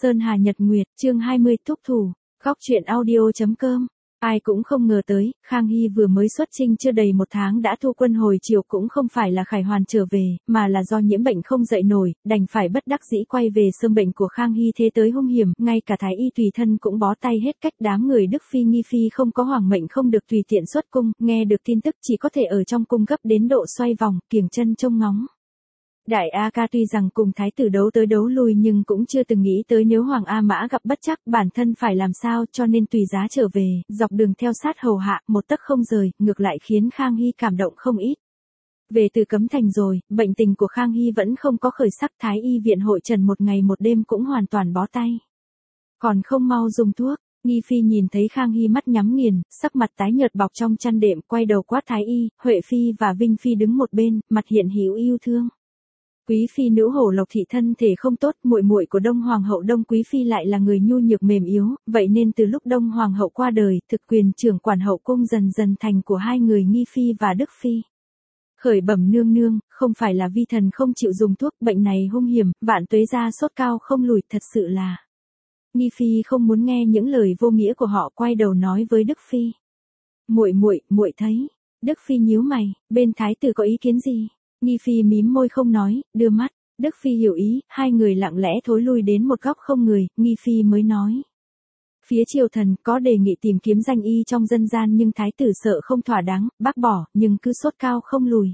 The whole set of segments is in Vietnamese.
Sơn Hà Nhật Nguyệt, chương 20 thúc thủ, góc truyện audio.com. Ai cũng không ngờ tới, Khang Hy vừa mới xuất chinh chưa đầy một tháng đã thu quân hồi chiều, cũng không phải là Khải Hoàn trở về, mà là do nhiễm bệnh không dậy nổi, đành phải bất đắc dĩ quay về. Sơm bệnh của Khang Hy thế tới hung hiểm, ngay cả thái y tùy thân cũng bó tay hết cách. Đám người Đức Phi Nghi Phi không có hoàng mệnh không được tùy tiện xuất cung, nghe được tin tức chỉ có thể ở trong cung gấp đến độ xoay vòng, kiềng chân trông ngóng. Đại A Ca tuy rằng cùng thái tử đấu tới đấu lui nhưng cũng chưa từng nghĩ tới nếu Hoàng A Mã gặp bất trắc bản thân phải làm sao, cho nên tùy giá trở về, dọc đường theo sát hầu hạ, một tấc không rời, ngược lại khiến Khang Hy cảm động không ít. Về từ Cấm Thành rồi, bệnh tình của Khang Hy vẫn không có khởi sắc, thái y viện hội trần một ngày một đêm cũng hoàn toàn bó tay. Còn không mau dùng thuốc. Nghi Phi nhìn thấy Khang Hy mắt nhắm nghiền, sắc mặt tái nhợt bọc trong chăn đệm, quay đầu quát thái y. Huệ Phi và Vinh Phi đứng một bên, mặt hiện hữu yêu thương. Quý phi nữ hổ Lộc thị thân thể không tốt, muội muội của Đông Hoàng hậu Đông Quý phi lại là người nhu nhược mềm yếu, vậy nên từ lúc Đông Hoàng hậu qua đời, thực quyền trưởng quản hậu cung dần dần thành của hai người Nghi Phi và Đức Phi. Khởi bẩm nương nương, không phải là vi thần không chịu dùng thuốc, bệnh này hung hiểm, vạn tuế ra sốt cao không lùi, thật sự là. Nghi Phi không muốn nghe những lời vô nghĩa của họ, quay đầu nói với Đức Phi. Muội thấy. Đức Phi nhíu mày, bên thái tử có ý kiến gì? Nghi Phi mím môi không nói, đưa mắt. Đức Phi hiểu ý, hai người lặng lẽ thối lui đến một góc không người, Nghi Phi mới nói. Phía triều thần có đề nghị tìm kiếm danh y trong dân gian nhưng thái tử sợ không thỏa đáng, bác bỏ, nhưng cứ sốt cao không lùi.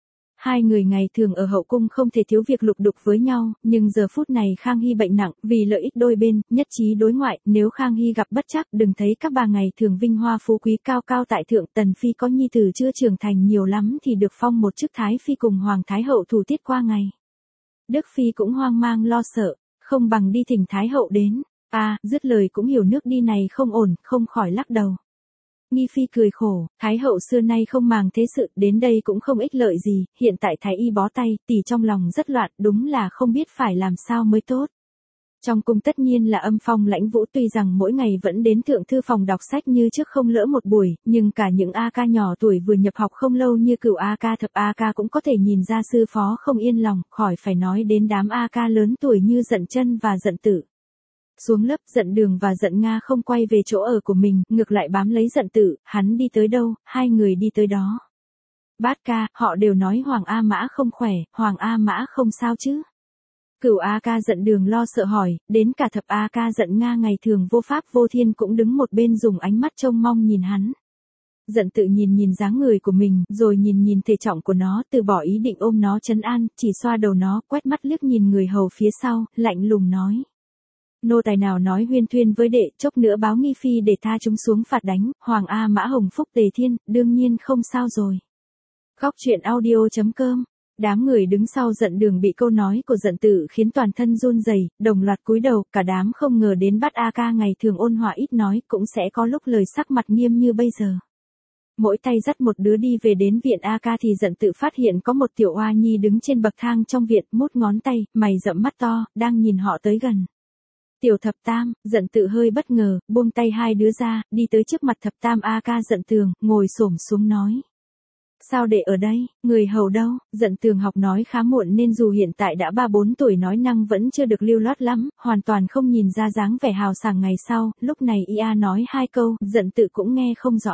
Hai người ngày thường ở hậu cung không thể thiếu việc lục đục với nhau, nhưng giờ phút này Khang Hy bệnh nặng, vì lợi ích đôi bên, nhất trí đối ngoại, nếu Khang Hy gặp bất trắc, đừng thấy các bà ngày thường vinh hoa phú quý cao cao tại thượng, Tần Phi có nhi tử chưa trưởng thành nhiều lắm thì được phong một chức thái phi cùng Hoàng Thái hậu thủ tiết qua ngày. Đức Phi cũng hoang mang lo sợ, không bằng đi thỉnh Thái hậu đến. Dứt lời cũng hiểu nước đi này không ổn, không khỏi lắc đầu. Nghi Phi cười khổ, Thái hậu xưa nay không màng thế sự, đến đây cũng không ích lợi gì, hiện tại thái y bó tay, tỷ trong lòng rất loạn, đúng là không biết phải làm sao mới tốt. Trong cung tất nhiên là âm phong lãnh vũ, tuy rằng mỗi ngày vẫn đến thượng thư phòng đọc sách như trước không lỡ một buổi, nhưng cả những A Ca nhỏ tuổi vừa nhập học không lâu như Cửu A Ca Thập A Ca cũng có thể nhìn ra sư phó không yên lòng, khỏi phải nói đến đám A Ca lớn tuổi như Dận Chân và Dận Tử. Xuống lớp, Dận Đường và Dận Nga không quay về chỗ ở của mình, ngược lại bám lấy Dận Tử, hắn đi tới đâu, hai người đi tới đó. Bát ca, họ đều nói Hoàng A Mã không khỏe, Hoàng A Mã không sao chứ. Cửu A Ca Dận Đường lo sợ hỏi, đến cả Thập A Ca Dận Nga ngày thường vô pháp vô thiên cũng đứng một bên dùng ánh mắt trông mong nhìn hắn. Dận Tự nhìn dáng người của mình, rồi nhìn thể trọng của nó, từ bỏ ý định ôm nó trấn an, chỉ xoa đầu nó, quét mắt liếc nhìn người hầu phía sau, lạnh lùng nói. Nô tài nào nói huyên thuyên với đệ, chốc nữa báo Nghi Phi để tha chúng xuống phạt đánh, Hoàng A Mã hồng phúc tề thiên, đương nhiên không sao rồi. Góc truyện audio.com. Đám người đứng sau Dận Đường bị câu nói của Dận Tử khiến toàn thân run rẩy, đồng loạt cúi đầu, cả đám không ngờ đến Bát A Ca ngày thường ôn hòa ít nói, cũng sẽ có lúc lời sắc mặt nghiêm như bây giờ. Mỗi tay dắt một đứa đi về đến viện A Ca thì Dận Tự phát hiện có một tiểu oa nhi đứng trên bậc thang trong viện, mút ngón tay, mày rậm mắt to, đang nhìn họ tới gần. Tiểu Thập Tam, Dận Tự hơi bất ngờ, buông tay hai đứa ra, đi tới trước mặt Thập Tam A Ca Dận Tường, ngồi xổm xuống nói. Sao để ở đây, người hầu đâu? Dận Tường học nói khá muộn nên dù hiện tại đã 3-4 tuổi nói năng vẫn chưa được lưu loát lắm, hoàn toàn không nhìn ra dáng vẻ hào sảng ngày sau, lúc này ia nói hai câu, Dận Tự cũng nghe không rõ.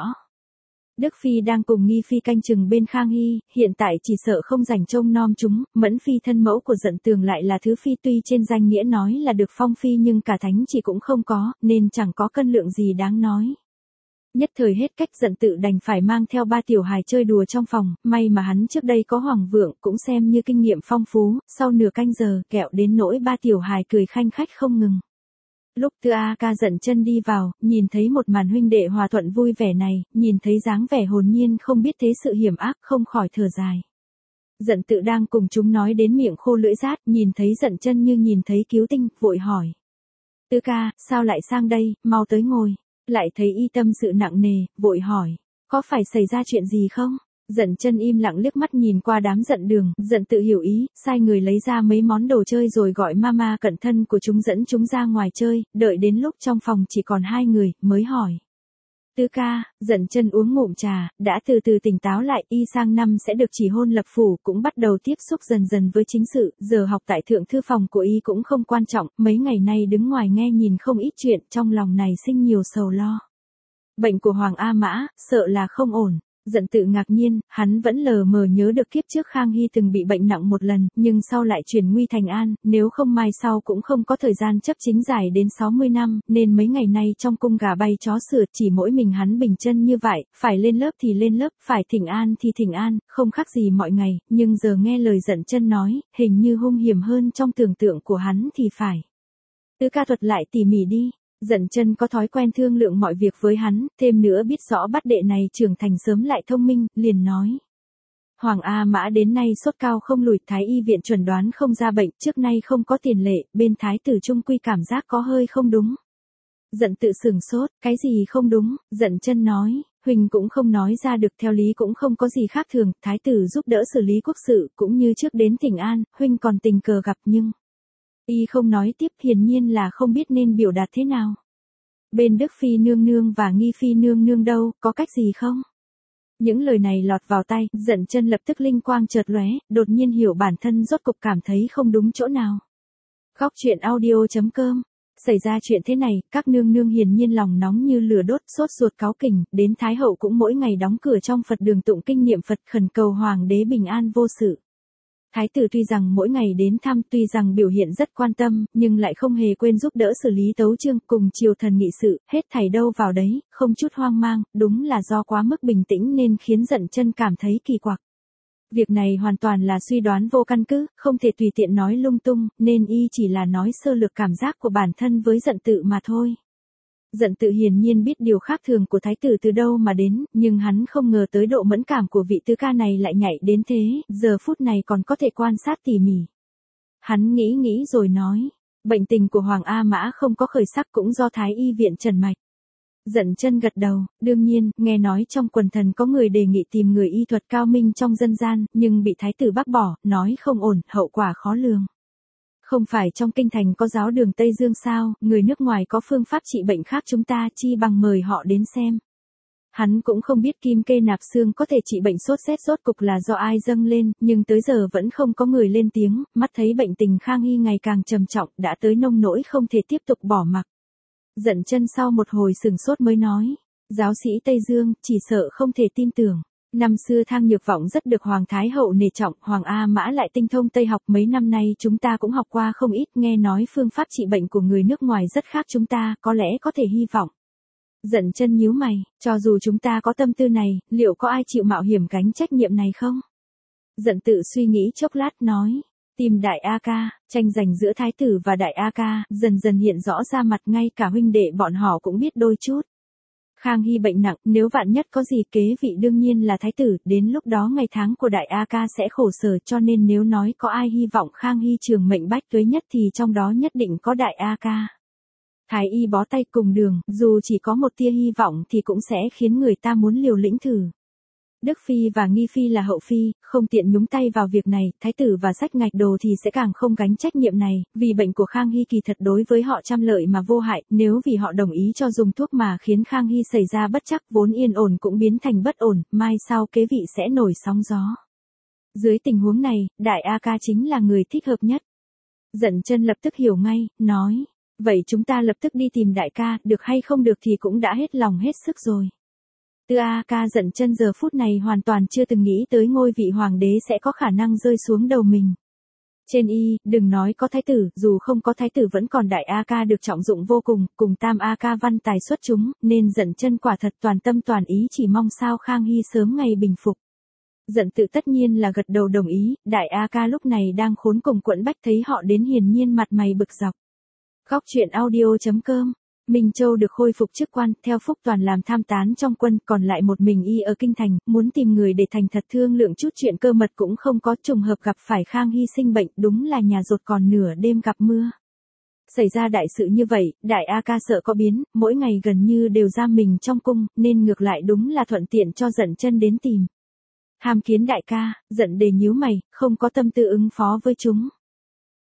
Đức Phi đang cùng Nghi Phi canh chừng bên Khang Hy, hiện tại chỉ sợ không rảnh trông nom chúng, Mẫn Phi thân mẫu của Dận Tường lại là thứ phi tuy trên danh nghĩa nói là được phong phi nhưng cả thánh chỉ cũng không có, nên chẳng có cân lượng gì đáng nói. Nhất thời hết cách, Dận Tự đành phải mang theo ba tiểu hài chơi đùa trong phòng, may mà hắn trước đây có Hoàng Vượng cũng xem như kinh nghiệm phong phú, sau nửa canh giờ, kẹo đến nỗi ba tiểu hài cười khanh khách không ngừng. Lúc Tư A Ca Dận Chân đi vào, nhìn thấy một màn huynh đệ hòa thuận vui vẻ này, nhìn thấy dáng vẻ hồn nhiên không biết thế sự hiểm ác, không khỏi thở dài. Dận Tự đang cùng chúng nói đến miệng khô lưỡi rát, nhìn thấy Dận Chân như nhìn thấy cứu tinh, vội hỏi. Tư ca, sao lại sang đây, mau tới ngồi. Lại thấy y tâm sự nặng nề, vội hỏi. Có phải xảy ra chuyện gì không? Dận Chân im lặng liếc mắt nhìn qua đám Dận Đường, Dận Tự hiểu ý, sai người lấy ra mấy món đồ chơi rồi gọi mama cận thân của chúng dẫn chúng ra ngoài chơi, đợi đến lúc trong phòng chỉ còn hai người, mới hỏi. Tứ ca, Dận Chân uống ngụm trà, đã từ từ tỉnh táo lại, y sang năm sẽ được chỉ hôn lập phủ, cũng bắt đầu tiếp xúc dần dần với chính sự, giờ học tại thượng thư phòng của y cũng không quan trọng, mấy ngày nay đứng ngoài nghe nhìn không ít chuyện, trong lòng này sinh nhiều sầu lo. Bệnh của Hoàng A Mã, sợ là không ổn. Dận Tự ngạc nhiên, hắn vẫn lờ mờ nhớ được kiếp trước Khang Hy từng bị bệnh nặng một lần, nhưng sau lại chuyển nguy thành an, nếu không mai sau cũng không có thời gian chấp chính dài đến 60 năm, nên mấy ngày nay trong cung gà bay chó sủa, chỉ mỗi mình hắn bình chân như vậy, phải lên lớp thì lên lớp, phải thỉnh an thì thỉnh an, không khác gì mọi ngày, nhưng giờ nghe lời Dận Chân nói, hình như hung hiểm hơn trong tưởng tượng của hắn thì phải. Tứ ca thuật lại tỉ mỉ đi. Dận Chân có thói quen thương lượng mọi việc với hắn, thêm nữa biết rõ bắt đệ này trưởng thành sớm lại thông minh, liền nói. Hoàng A Mã đến nay sốt cao không lùi, thái y viện chuẩn đoán không ra bệnh, trước nay không có tiền lệ, bên thái tử trung quy cảm giác có hơi không đúng. Dận Tự sửng sốt, cái gì không đúng, Dận Chân nói, Huỳnh cũng không nói ra được, theo lý cũng không có gì khác thường, thái tử giúp đỡ xử lý quốc sự, cũng như trước đến thỉnh an, Huỳnh còn tình cờ gặp nhưng... Y không nói tiếp, hiển nhiên là không biết nên biểu đạt thế nào. Bên Đức Phi nương nương và Nghi Phi nương nương đâu, có cách gì không? Những lời này lọt vào tay, Dận Chân lập tức linh quang chợt lóe, đột nhiên hiểu bản thân rốt cục cảm thấy không đúng chỗ nào. Góc truyện audio.com. Xảy ra chuyện thế này, các nương nương hiển nhiên lòng nóng như lửa đốt, sốt ruột cáu kỉnh, đến Thái hậu cũng mỗi ngày đóng cửa trong Phật đường tụng kinh niệm Phật khẩn cầu hoàng đế bình an vô sự. Thái tử tuy rằng mỗi ngày đến thăm, tuy rằng biểu hiện rất quan tâm, nhưng lại không hề quên giúp đỡ xử lý tấu chương, cùng triều thần nghị sự, hết thảy đâu vào đấy, không chút hoang mang, đúng là do quá mức bình tĩnh nên khiến Dận Chân cảm thấy kỳ quặc. Việc này hoàn toàn là suy đoán vô căn cứ, không thể tùy tiện nói lung tung, nên y chỉ là nói sơ lược cảm giác của bản thân với Dận Tự mà thôi. Dận Tự hiển nhiên biết điều khác thường của thái tử từ đâu mà đến, nhưng hắn không ngờ tới độ mẫn cảm của vị tứ ca này lại nhạy đến thế, giờ phút này còn có thể quan sát tỉ mỉ. Hắn nghĩ rồi nói, bệnh tình của Hoàng A Mã không có khởi sắc cũng do thái y viện trần mạch. Dận Chân gật đầu, đương nhiên, nghe nói trong quần thần có người đề nghị tìm người y thuật cao minh trong dân gian, nhưng bị thái tử bác bỏ, nói không ổn, hậu quả khó lường. Không phải trong kinh thành có giáo đường Tây Dương sao, người nước ngoài có phương pháp trị bệnh khác chúng ta chi bằng mời họ đến xem. Hắn cũng không biết kim kê nạp xương có thể trị bệnh sốt rét rốt cục là do ai dâng lên, nhưng tới giờ vẫn không có người lên tiếng, mắt thấy bệnh tình Khang Hy ngày càng trầm trọng, đã tới nông nỗi không thể tiếp tục bỏ mặc. Dận Chân sau một hồi sừng sốt mới nói, giáo sĩ Tây Dương, chỉ sợ không thể tin tưởng. Năm xưa Thang Nhược Vọng rất được Hoàng Thái Hậu nể trọng, Hoàng A Mã lại tinh thông Tây học, mấy năm nay chúng ta cũng học qua không ít, nghe nói phương pháp trị bệnh của người nước ngoài rất khác chúng ta, có lẽ có thể hy vọng. Dận Chân nhíu mày, cho dù chúng ta có tâm tư này, liệu có ai chịu mạo hiểm gánh trách nhiệm này không? Dận Tự suy nghĩ chốc lát nói, tìm Đại A Ca, tranh giành giữa thái tử và Đại A Ca, dần dần hiện rõ ra mặt, ngay cả huynh đệ bọn họ cũng biết đôi chút. Khang Hy bệnh nặng, nếu vạn nhất có gì kế vị đương nhiên là thái tử, đến lúc đó ngày tháng của Đại A Ca sẽ khổ sở, cho nên nếu nói có ai hy vọng Khang Hy trường mệnh bách tuế nhất thì trong đó nhất định có Đại A Ca. Thái y bó tay cùng đường, dù chỉ có một tia hy vọng thì cũng sẽ khiến người ta muốn liều lĩnh thử. Đức Phi và Nghi Phi là hậu phi, không tiện nhúng tay vào việc này, thái tử và sách ngạch đồ thì sẽ càng không gánh trách nhiệm này, vì bệnh của Khang Hy kỳ thật đối với họ trăm lợi mà vô hại, nếu vì họ đồng ý cho dùng thuốc mà khiến Khang Hy xảy ra bất trắc, vốn yên ổn cũng biến thành bất ổn, mai sau kế vị sẽ nổi sóng gió. Dưới tình huống này, Đại A Ca chính là người thích hợp nhất. Dận Chân lập tức hiểu ngay, nói, vậy chúng ta lập tức đi tìm Đại ca, được hay không được thì cũng đã hết lòng hết sức rồi. Tư A Ca Dận Chân giờ phút này hoàn toàn chưa từng nghĩ tới ngôi vị hoàng đế sẽ có khả năng rơi xuống đầu mình. Trên y, đừng nói có thái tử, dù không có thái tử vẫn còn Đại A Ca được trọng dụng vô cùng, cùng Tam A Ca văn tài xuất chúng, nên Dận Chân quả thật toàn tâm toàn ý chỉ mong sao Khang Hy sớm ngày bình phục. Dận Tự tất nhiên là gật đầu đồng ý, Đại A Ca lúc này đang khốn cùng quẫn bách thấy họ đến hiển nhiên mặt mày bực dọc. Góc truyện audio.com. Minh Châu được khôi phục chức quan, theo Phúc Toàn làm tham tán trong quân, còn lại một mình y ở kinh thành, muốn tìm người để thành thật thương lượng chút chuyện cơ mật cũng không có, trùng hợp gặp phải Khang Hy sinh bệnh, đúng là nhà rột còn nửa đêm gặp mưa. Xảy ra đại sự như vậy, Đại A Ca sợ có biến, mỗi ngày gần như đều giam mình trong cung, nên ngược lại đúng là thuận tiện cho Dận Chân đến tìm. Hàm kiến đại ca, Dận Đề nhíu mày, không có tâm tư ứng phó với chúng.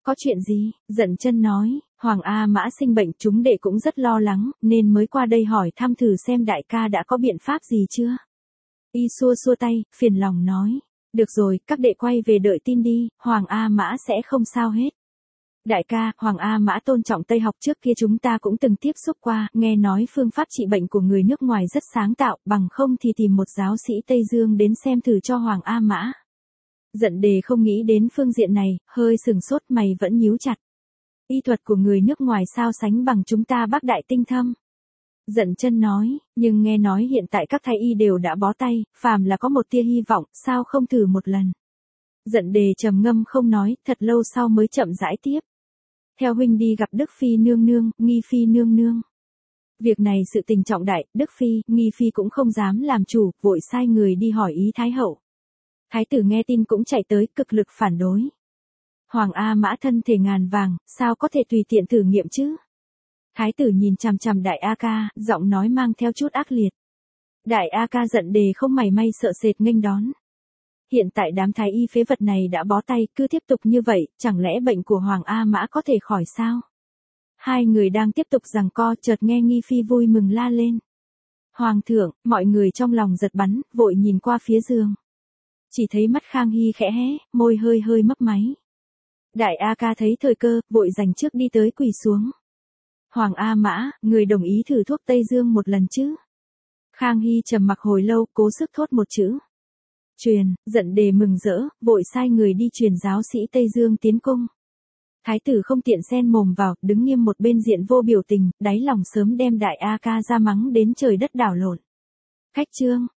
Có chuyện gì? Dận chân nói, Hoàng A Mã sinh bệnh chúng đệ cũng rất lo lắng, nên mới qua đây hỏi thăm thử xem đại ca đã có biện pháp gì chưa. Y xua xua tay, phiền lòng nói. Được rồi, các đệ quay về đợi tin đi, Hoàng A Mã sẽ không sao hết. Đại ca, Hoàng A Mã tôn trọng Tây học trước kia chúng ta cũng từng tiếp xúc qua, nghe nói phương pháp trị bệnh của người nước ngoài rất sáng tạo, bằng không thì tìm một giáo sĩ Tây Dương đến xem thử cho Hoàng A Mã. Dận Đề không nghĩ đến phương diện này, hơi sừng sốt mày vẫn nhíu chặt. Y thuật của người nước ngoài sao sánh bằng chúng ta Bắc Đại tinh thâm. Dận chân nói, nhưng nghe nói hiện tại các thái y đều đã bó tay, phàm là có một tia hy vọng, sao không thử một lần. Dận Đề trầm ngâm không nói, thật lâu sau mới chậm rãi tiếp. Theo huynh đi gặp Đức Phi nương nương, Nghi Phi nương nương. Việc này sự tình trọng đại, Đức Phi, Nghi Phi cũng không dám làm chủ, vội sai người đi hỏi ý Thái hậu. Thái tử nghe tin cũng chạy tới, cực lực phản đối. Hoàng A Mã thân thể ngàn vàng, sao có thể tùy tiện thử nghiệm chứ? Thái tử nhìn chằm chằm Đại A Ca, giọng nói mang theo chút ác liệt. Đại A Ca Dận Đề không mảy may sợ sệt nghênh đón. Hiện tại đám thái y phế vật này đã bó tay, cứ tiếp tục như vậy, chẳng lẽ bệnh của Hoàng A Mã có thể khỏi sao? Hai người đang tiếp tục giằng co, chợt nghe Nghi Phi vui mừng la lên. Hoàng thượng, mọi người trong lòng giật bắn, vội nhìn qua phía giường. Chỉ thấy mắt Khang Hy khẽ hé, môi hơi hơi mấp máy. Đại A Ca thấy thời cơ, vội dành trước đi tới quỳ xuống. Hoàng A Mã, người đồng ý thử thuốc Tây Dương một lần chứ? Khang Hy trầm mặc hồi lâu, cố sức thốt một chữ. Truyền. Dận Đề mừng rỡ, vội sai người đi truyền giáo sĩ Tây Dương tiến cung. Thái tử không tiện xen mồm vào, đứng nghiêm một bên diện vô biểu tình, đáy lòng sớm đem Đại A Ca ra mắng đến trời đất đảo lộn. Khách trương,